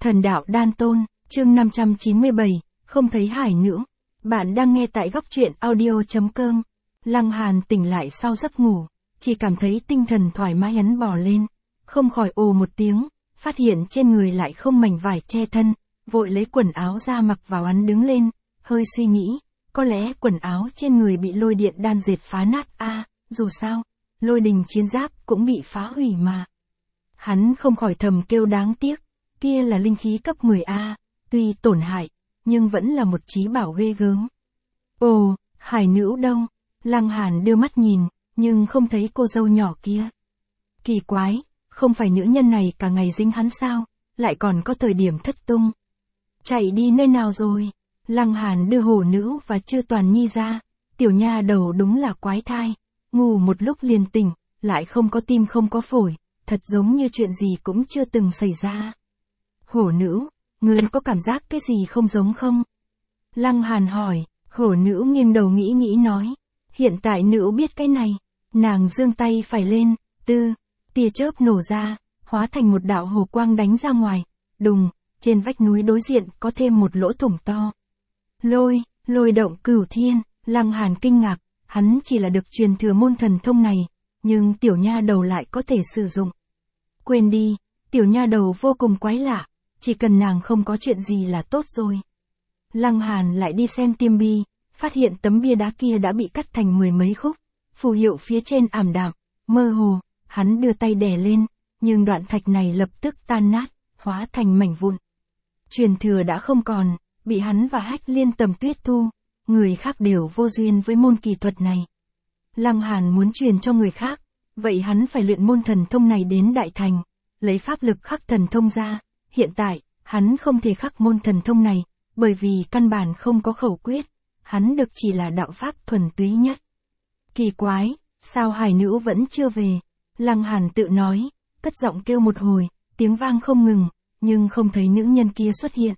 Thần đạo đan tôn, chương 597, không thấy hải nữ. Bạn đang nghe tại góc truyện audio.com. Lăng Hàn tỉnh lại sau giấc ngủ, chỉ cảm thấy tinh thần thoải mái hắn bò lên, không khỏi ồ một tiếng, phát hiện trên người lại không mảnh vải che thân, vội lấy quần áo ra mặc vào hắn đứng lên, hơi suy nghĩ, có lẽ quần áo trên người bị lôi điện đan dệt phá nát dù sao, lôi đình chiến giáp cũng bị phá hủy mà. Hắn không khỏi thầm kêu đáng tiếc, kia là linh khí cấp 10A, tuy tổn hại, nhưng vẫn là một chí bảo ghê gớm. Ồ, hải nữ đâu? Lăng Hàn đưa mắt nhìn, nhưng không thấy cô dâu nhỏ kia. Kỳ quái, không phải nữ nhân này cả ngày dính hắn sao, lại còn có thời điểm thất tung. Chạy đi nơi nào rồi? Lăng Hàn đưa hổ nữ và Chư Toàn Nhi ra, tiểu nha đầu đúng là quái thai, ngủ một lúc liền tỉnh, lại không có tim không có phổi, thật giống như chuyện gì cũng chưa từng xảy ra. Hổ nữ, ngươi có cảm giác cái gì không giống không? Lăng Hàn hỏi, hổ nữ nghiêng đầu nghĩ nói, hiện tại nữ biết cái này, nàng giương tay phải lên, tia chớp nổ ra, hóa thành một đạo hồ quang đánh ra ngoài, đùng, trên vách núi đối diện có thêm một lỗ thủng to. Lôi động cửu thiên, Lăng Hàn kinh ngạc, hắn chỉ là được truyền thừa môn thần thông này, nhưng tiểu nha đầu lại có thể sử dụng. Quên đi, tiểu nha đầu vô cùng quái lạ, chỉ cần nàng không có chuyện gì là tốt rồi. Lăng Hàn lại đi xem tiêm bi, phát hiện tấm bia đá kia đã bị cắt thành 10 mấy khúc, phù hiệu phía trên ảm đạm, mơ hồ, hắn đưa tay đè lên, nhưng đoạn thạch này lập tức tan nát, hóa thành mảnh vụn. Truyền thừa đã không còn, bị hắn và Hách Liên Tầm Tuyết thu, người khác đều vô duyên với môn kỳ thuật này. Lăng Hàn muốn truyền cho người khác, vậy hắn phải luyện môn thần thông này đến đại thành, lấy pháp lực khắc thần thông ra. Hiện tại, hắn không thể khắc môn thần thông này, bởi vì căn bản không có khẩu quyết, hắn được chỉ là đạo pháp thuần túy nhất. Kỳ quái, sao hải nữ vẫn chưa về? Lăng Hàn tự nói, cất giọng kêu một hồi, tiếng vang không ngừng, nhưng không thấy nữ nhân kia xuất hiện.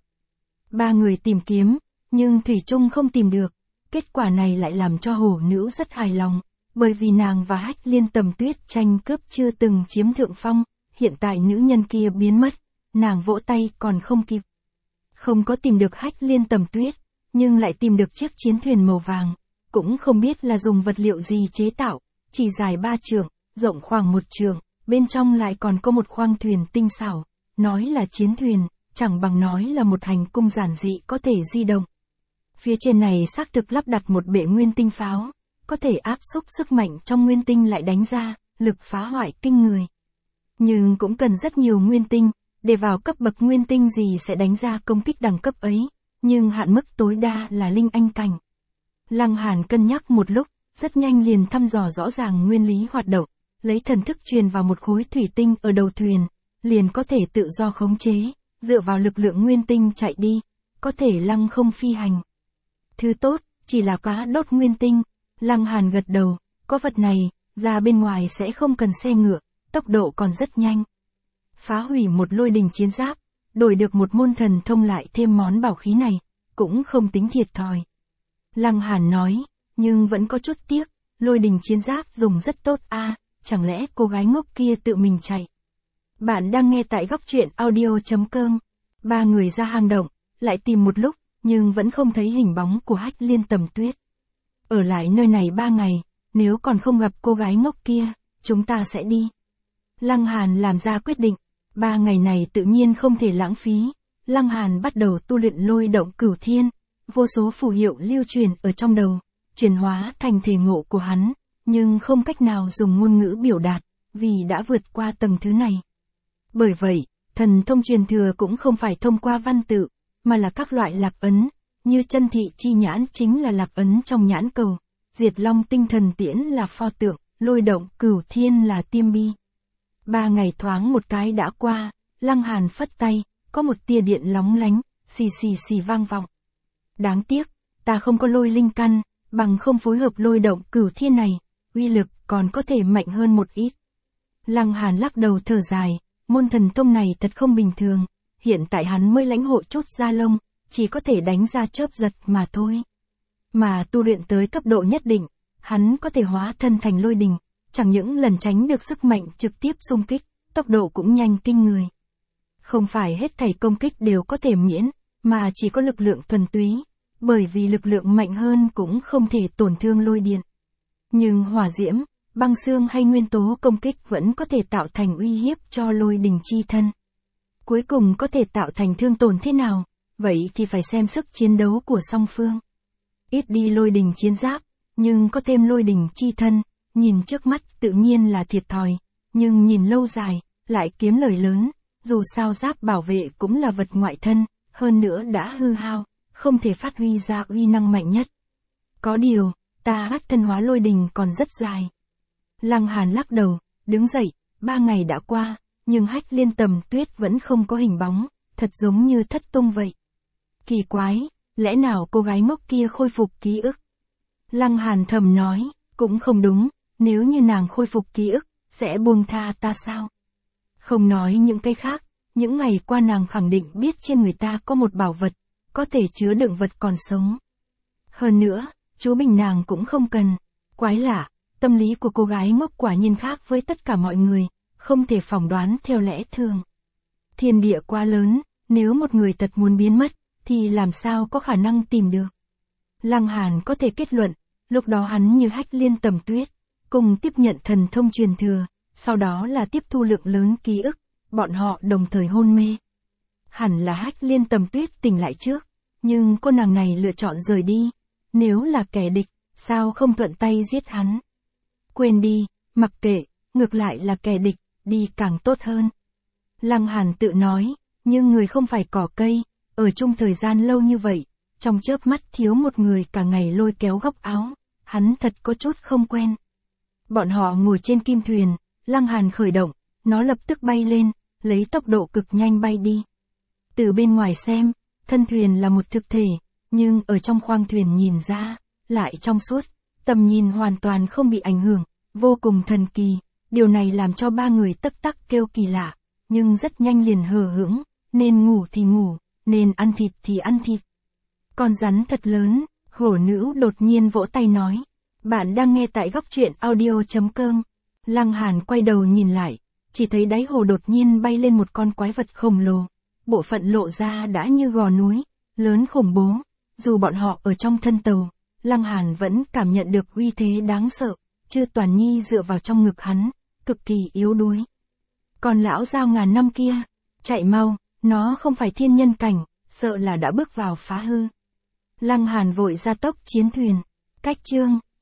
3 người tìm kiếm, nhưng thủy chung không tìm được, kết quả này lại làm cho hổ nữ rất hài lòng, bởi vì nàng và Hách Liên Tầm Tuyết tranh cướp chưa từng chiếm thượng phong, hiện tại nữ nhân kia biến mất. Nàng vỗ tay còn không kịp. Không có tìm được Hách Liên Tầm Tuyết, nhưng lại tìm được chiếc chiến thuyền màu vàng, cũng không biết là dùng vật liệu gì chế tạo, chỉ dài 3 trượng, rộng khoảng 1 trượng, bên trong lại còn có một khoang thuyền tinh xảo, nói là chiến thuyền, chẳng bằng nói là một hành cung giản dị có thể di động. Phía trên này xác thực lắp đặt một bệ nguyên tinh pháo, có thể áp xúc sức mạnh trong nguyên tinh lại đánh ra, lực phá hoại kinh người. Nhưng cũng cần rất nhiều nguyên tinh. Để vào cấp bậc nguyên tinh gì sẽ đánh ra công kích đẳng cấp ấy, nhưng hạn mức tối đa là linh anh cảnh. Lăng Hàn cân nhắc một lúc, rất nhanh liền thăm dò rõ ràng nguyên lý hoạt động, lấy thần thức truyền vào một khối thủy tinh ở đầu thuyền, liền có thể tự do khống chế, dựa vào lực lượng nguyên tinh chạy đi, có thể lăng không phi hành. Thứ tốt, chỉ là cá đốt nguyên tinh. Lăng Hàn gật đầu, có vật này, ra bên ngoài sẽ không cần xe ngựa, tốc độ còn rất nhanh. Phá hủy một lôi đình chiến giáp, đổi được một môn thần thông lại thêm món bảo khí này, cũng không tính thiệt thòi. Lăng Hàn nói, nhưng vẫn có chút tiếc, lôi đình chiến giáp dùng rất tốt chẳng lẽ cô gái ngốc kia tự mình chạy. Bạn đang nghe tại góc truyện audio.com. 3 người ra hang động, lại tìm một lúc, nhưng vẫn không thấy hình bóng của Hách Liên Tầm Tuyết. Ở lại nơi này 3 ngày, nếu còn không gặp cô gái ngốc kia, chúng ta sẽ đi. Lăng Hàn làm ra quyết định. 3 ngày này tự nhiên không thể lãng phí, Lăng Hàn bắt đầu tu luyện lôi động cửu thiên, vô số phù hiệu lưu truyền ở trong đầu, chuyển hóa thành thể ngộ của hắn, nhưng không cách nào dùng ngôn ngữ biểu đạt, vì đã vượt qua tầng thứ này. Bởi vậy, thần thông truyền thừa cũng không phải thông qua văn tự, mà là các loại lạc ấn, như chân thị chi nhãn chính là lạc ấn trong nhãn cầu, diệt long tinh thần tiễn là pho tượng, lôi động cửu thiên là tiêm bi. 3 ngày thoáng một cái đã qua, Lăng Hàn phất tay, có một tia điện lóng lánh, xì vang vọng. Đáng tiếc, ta không có lôi linh căn, bằng không phối hợp lôi động cửu thiên này, uy lực còn có thể mạnh hơn một ít. Lăng Hàn lắc đầu thở dài, môn thần thông này thật không bình thường, hiện tại hắn mới lãnh hội chút da lông, chỉ có thể đánh ra chớp giật mà thôi. Mà tu luyện tới cấp độ nhất định, hắn có thể hóa thân thành lôi đình. Chẳng những lần tránh được sức mạnh trực tiếp xung kích, tốc độ cũng nhanh kinh người. Không phải hết thảy công kích đều có thể miễn, mà chỉ có lực lượng thuần túy, bởi vì lực lượng mạnh hơn cũng không thể tổn thương lôi điện. Nhưng hỏa diễm, băng xương hay nguyên tố công kích vẫn có thể tạo thành uy hiếp cho lôi đình chi thân. Cuối cùng có thể tạo thành thương tổn thế nào, vậy thì phải xem sức chiến đấu của song phương. Ít đi lôi đình chiến giáp, nhưng có thêm lôi đình chi thân, nhìn trước mắt tự nhiên là thiệt thòi, nhưng nhìn lâu dài, lại kiếm lời lớn, dù sao giáp bảo vệ cũng là vật ngoại thân, hơn nữa đã hư hao, không thể phát huy ra uy năng mạnh nhất. Có điều, ta hắc thân hóa lôi đình còn rất dài. Lăng Hàn lắc đầu, đứng dậy, 3 ngày đã qua, nhưng Hách Liên Tầm Tuyết vẫn không có hình bóng, thật giống như thất tung vậy. Kỳ quái, lẽ nào cô gái ngốc kia khôi phục ký ức? Lăng Hàn thầm nói, cũng không đúng, nếu như nàng khôi phục ký ức, sẽ buông tha ta sao? Không nói những cái khác, những ngày qua nàng khẳng định biết trên người ta có một bảo vật, có thể chứa đựng vật còn sống. Hơn nữa, chú Bình nàng cũng không cần. Quái lạ, tâm lý của cô gái ngốc quả nhiên khác với tất cả mọi người, không thể phỏng đoán theo lẽ thường. Thiên địa quá lớn, nếu một người thật muốn biến mất, thì làm sao có khả năng tìm được. Lăng Hàn có thể kết luận, lúc đó hắn như Hách Liên Tầm Tuyết, cùng tiếp nhận thần thông truyền thừa, sau đó là tiếp thu lượng lớn ký ức, bọn họ đồng thời hôn mê. Hẳn là Hách Liên Tầm Tuyết tỉnh lại trước, nhưng cô nàng này lựa chọn rời đi, nếu là kẻ địch, sao không thuận tay giết hắn. Quên đi, mặc kệ, ngược lại là kẻ địch, đi càng tốt hơn. Lăng Hàn tự nói, nhưng người không phải cỏ cây, ở chung thời gian lâu như vậy, trong chớp mắt thiếu một người cả ngày lôi kéo góc áo, hắn thật có chút không quen. Bọn họ ngồi trên kim thuyền, Lăng Hàn khởi động, nó lập tức bay lên, lấy tốc độ cực nhanh bay đi. Từ bên ngoài xem, thân thuyền là một thực thể, nhưng ở trong khoang thuyền nhìn ra, lại trong suốt, tầm nhìn hoàn toàn không bị ảnh hưởng, vô cùng thần kỳ. Điều này làm cho ba người tấp tắc kêu kỳ lạ, nhưng rất nhanh liền hờ hững, nên ngủ thì ngủ, nên ăn thịt thì ăn thịt. Con rắn thật lớn, hổ nữ đột nhiên vỗ tay nói. Bạn đang nghe tại góc truyện audio.com. Lăng Hàn quay đầu nhìn lại, chỉ thấy đáy hồ đột nhiên bay lên một con quái vật khổng lồ. Bộ phận lộ ra đã như gò núi, lớn khủng bố. Dù bọn họ ở trong thân tàu, Lăng Hàn vẫn cảm nhận được uy thế đáng sợ. Chư Toàn Nhi dựa vào trong ngực hắn, cực kỳ yếu đuối. Còn lão dao ngàn năm kia, chạy mau, nó không phải thiên nhân cảnh, sợ là đã bước vào phá hư. Lăng Hàn vội ra tốc chiến thuyền. Cách chương